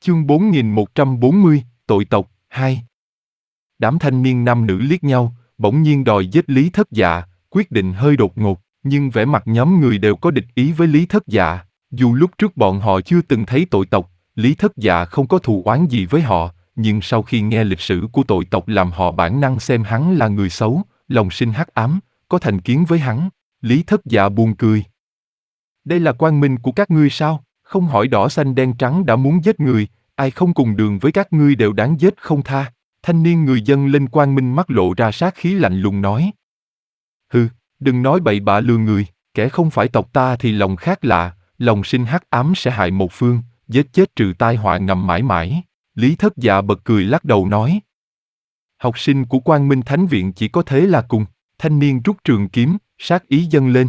Chương 4140, tội tộc, 2. Đám thanh niên nam nữ liếc nhau, bỗng nhiên đòi giết Lý Thất Dạ, quyết định hơi đột ngột, nhưng vẻ mặt nhóm người đều có địch ý với Lý Thất Dạ. Dù lúc trước bọn họ chưa từng thấy tội tộc, Lý Thất Dạ không có thù oán gì với họ, nhưng sau khi nghe lịch sử của tội tộc làm họ bản năng xem hắn là người xấu, lòng sinh hắc ám, có thành kiến với hắn. Lý Thất Dạ buồn cười. Đây là quang minh của các ngươi sao? Không hỏi đỏ xanh đen trắng đã muốn giết người, ai không cùng đường với các ngươi đều đáng giết không tha. Thanh niên người dân lên quang minh mắt lộ ra sát khí lạnh lùng nói. Hừ, đừng nói bậy bạ lừa người, kẻ không phải tộc ta thì lòng khác lạ, lòng sinh hắc ám sẽ hại một phương, giết chết trừ tai họa ngầm mãi mãi. Lý Thất Dạ bật cười lắc đầu nói. Học sinh của Quang Minh Thánh Viện chỉ có thế là cùng. Thanh niên rút trường kiếm, sát ý dâng lên.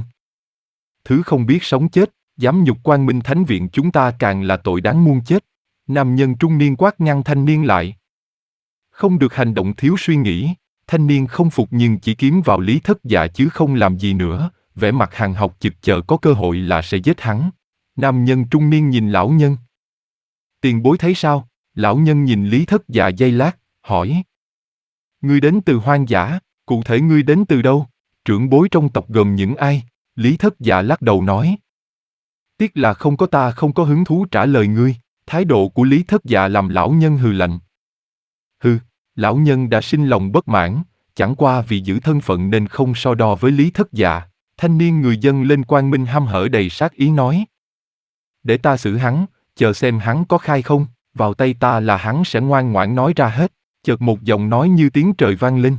Thứ không biết sống chết, dám nhục Quang Minh Thánh Viện chúng ta càng là tội đáng muôn chết. Nam nhân trung niên quát ngăn thanh niên lại. Không được hành động thiếu suy nghĩ. Thanh niên không phục nhưng chỉ kiếm vào Lý Thất Dạ chứ không làm gì nữa, vẻ mặt hàng học chực chờ có cơ hội là sẽ giết hắn. Nam nhân trung niên nhìn lão nhân. Tiền bối thấy sao? Lão nhân nhìn Lý Thất Dạ giây lát, hỏi. Ngươi đến từ hoang dã, cụ thể ngươi đến từ đâu? Trưởng bối trong tộc gồm những ai? Lý Thất Dạ lắc đầu nói. Tiếc là không có ta không có hứng thú trả lời ngươi. Thái độ của Lý Thất Dạ làm lão nhân hừ lạnh. Hừ, lão nhân đã sinh lòng bất mãn, chẳng qua vì giữ thân phận nên không so đo với Lý Thất Dạ. Thanh niên người dân lên quang minh hăm hở đầy sát ý nói. Để ta xử hắn, chờ xem hắn có khai không, vào tay ta là hắn sẽ ngoan ngoãn nói ra hết. Chợt một giọng nói như tiếng trời vang lên.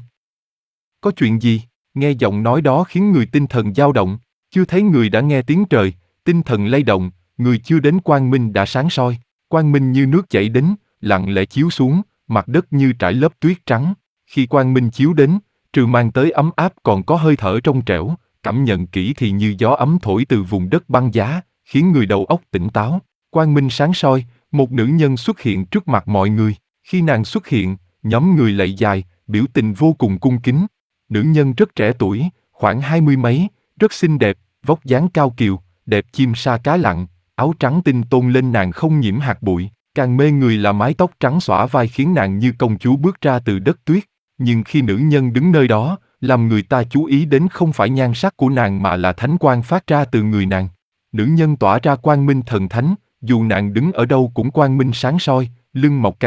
Có chuyện gì? Nghe giọng nói đó khiến người tinh thần dao động, chưa thấy người đã nghe tiếng trời, tinh thần lay động, người chưa đến quang minh đã sáng soi, quang minh như nước chảy đến, lặng lẽ chiếu xuống, mặt đất như trải lớp tuyết trắng. Khi quang minh chiếu đến, trừ mang tới ấm áp còn có hơi thở trong trẻo, cảm nhận kỹ thì như gió ấm thổi từ vùng đất băng giá, khiến người đầu óc tỉnh táo. Quang minh sáng soi, một nữ nhân xuất hiện trước mặt mọi người. Khi nàng xuất hiện, nhóm người lạy dài, biểu tình vô cùng cung kính. Nữ nhân rất trẻ tuổi, khoảng 20 mấy, rất xinh đẹp, vóc dáng cao kiều, đẹp chim sa cá lặn, áo trắng tinh tôn lên nàng không nhiễm hạt bụi, càng mê người là mái tóc trắng xõa vai khiến nàng như công chúa bước ra từ đất tuyết. Nhưng khi nữ nhân đứng nơi đó, làm người ta chú ý đến không phải nhan sắc của nàng mà là thánh quang phát ra từ người nàng. Nữ nhân tỏa ra quang minh thần thánh, dù nàng đứng ở đâu cũng quang minh sáng soi, lưng mọc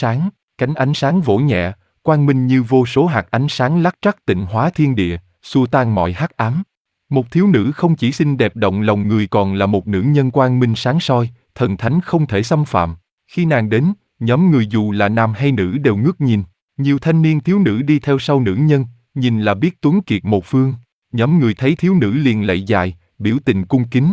cánh ánh sáng vỗ nhẹ, quang minh như vô số hạt ánh sáng lắc trắc tịnh hóa thiên địa, xua tan mọi hắc ám. Một thiếu nữ không chỉ xinh đẹp động lòng người còn là một nữ nhân quang minh sáng soi, thần thánh không thể xâm phạm. Khi nàng đến, nhóm người dù là nam hay nữ đều ngước nhìn. Nhiều thanh niên thiếu nữ đi theo sau nữ nhân, nhìn là biết tuấn kiệt một phương. Nhóm người thấy thiếu nữ liền lạy dài, biểu tình cung kính.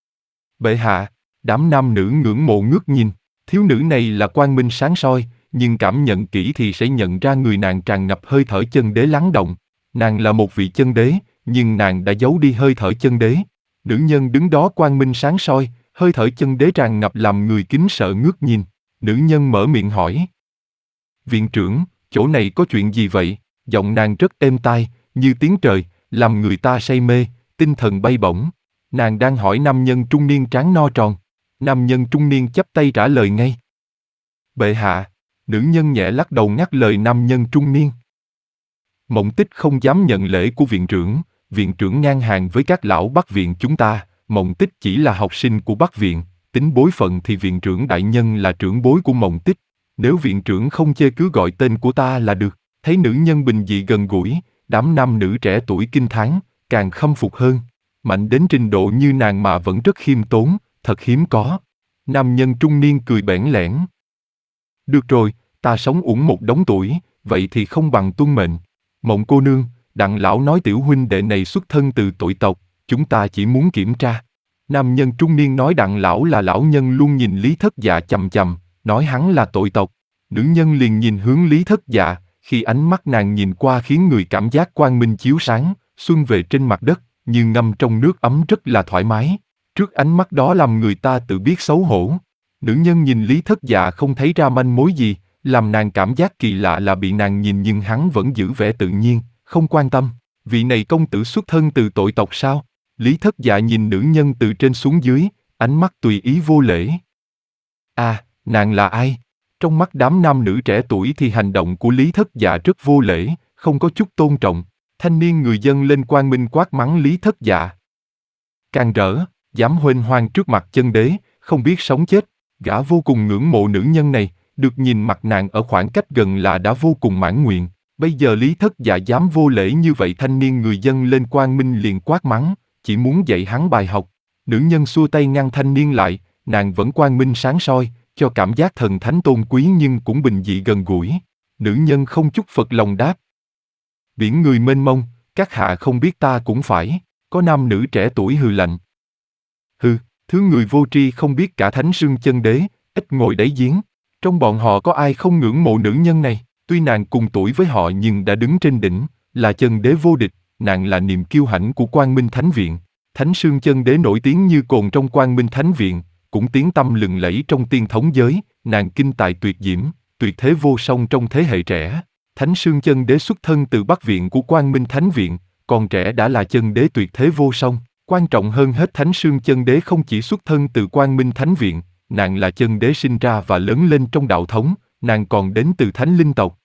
Bệ hạ, đám nam nữ ngưỡng mộ ngước nhìn. Thiếu nữ này là quang minh sáng soi, nhưng cảm nhận kỹ thì sẽ nhận ra người nàng tràn ngập hơi thở chân đế lắng động. Nàng là một vị chân đế, nhưng nàng đã giấu đi hơi thở chân đế. Nữ nhân đứng đó quang minh sáng soi, hơi thở chân đế tràn ngập làm người kính sợ ngước nhìn. Nữ nhân mở miệng hỏi. Viện trưởng, chỗ này có chuyện gì vậy? Giọng nàng rất êm tai, như tiếng trời, làm người ta say mê, tinh thần bay bổng. Nàng đang hỏi nam nhân trung niên trán no tròn. Nam nhân trung niên chắp tay trả lời ngay. Bệ hạ. Nữ nhân nhẹ lắc đầu ngắt lời nam nhân trung niên. Mộng Tích không dám nhận lễ của viện trưởng ngang hàng với các lão Bắc viện chúng ta, Mộng Tích chỉ là học sinh của Bắc viện, tính bối phận thì viện trưởng đại nhân là trưởng bối của Mộng Tích. Nếu viện trưởng không chê cứ gọi tên của ta là được. Thấy nữ nhân bình dị gần gũi, đám nam nữ trẻ tuổi kinh thán, càng khâm phục hơn. Mạnh đến trình độ như nàng mà vẫn rất khiêm tốn, thật hiếm có. Nam nhân trung niên cười bẽn lẽn. Được rồi, ta sống uổng một đống tuổi, vậy thì không bằng tuân mệnh. Mộng cô nương, Đặng lão nói tiểu huynh đệ này xuất thân từ tội tộc, chúng ta chỉ muốn kiểm tra. Nam nhân trung niên nói Đặng lão là lão nhân luôn nhìn Lý Thất Dạ chằm chằm, nói hắn là tội tộc. Nữ nhân liền nhìn hướng Lý Thất Dạ, khi ánh mắt nàng nhìn qua khiến người cảm giác quang minh chiếu sáng, xuân về trên mặt đất, như ngâm trong nước ấm rất là thoải mái. Trước ánh mắt đó làm người ta tự biết xấu hổ. Nữ nhân nhìn Lý Thất Dạ không thấy ra manh mối gì, làm nàng cảm giác kỳ lạ là bị nàng nhìn nhưng hắn vẫn giữ vẻ tự nhiên, không quan tâm. Vị này công tử xuất thân từ tội tộc sao? Lý Thất Dạ nhìn nữ nhân từ trên xuống dưới, ánh mắt tùy ý vô lễ. À, Nàng là ai? Trong mắt đám nam nữ trẻ tuổi thì hành động của Lý Thất Dạ rất vô lễ, không có chút tôn trọng. Thanh niên người dân lên quang minh quát mắng Lý Thất Dạ. Càng rỡ, dám huênh hoang trước mặt chân đế, không biết sống chết. Gã vô cùng ngưỡng mộ nữ nhân này, được nhìn mặt nàng ở khoảng cách gần là đã vô cùng mãn nguyện. Bây giờ Lý Thất Dạ dám vô lễ như vậy, thanh niên người dân lên quang minh liền quát mắng, chỉ muốn dạy hắn bài học. Nữ nhân xua tay ngăn thanh niên lại, nàng vẫn quang minh sáng soi, cho cảm giác thần thánh tôn quý nhưng cũng bình dị gần gũi. Nữ nhân không chút phật lòng đáp. Biển người mênh mông, các hạ không biết ta cũng phải. Có nam nữ trẻ tuổi hừ lạnh. Hừ, thứ người vô tri không biết cả thánh sương chân đế, ít ngồi đáy giếng. Trong bọn họ có ai không ngưỡng mộ nữ nhân này? Tuy nàng cùng tuổi với họ nhưng đã đứng trên đỉnh, là chân đế vô địch, nàng là niềm kiêu hãnh của Quang Minh Thánh Viện. Thánh sương chân đế nổi tiếng như cồn trong Quang Minh Thánh Viện, cũng tiếng tăm lừng lẫy trong tiên thống giới, nàng kinh tài tuyệt diễm, tuyệt thế vô song trong thế hệ trẻ. Thánh sương chân đế xuất thân từ Bắc Viện của Quang Minh Thánh Viện, còn trẻ đã là chân đế tuyệt thế vô song. Quan trọng hơn hết, Thánh sương chân đế không chỉ xuất thân từ Quang Minh Thánh Viện, nàng là chân đế sinh ra và lớn lên trong đạo thống, nàng còn đến từ Thánh Linh tộc.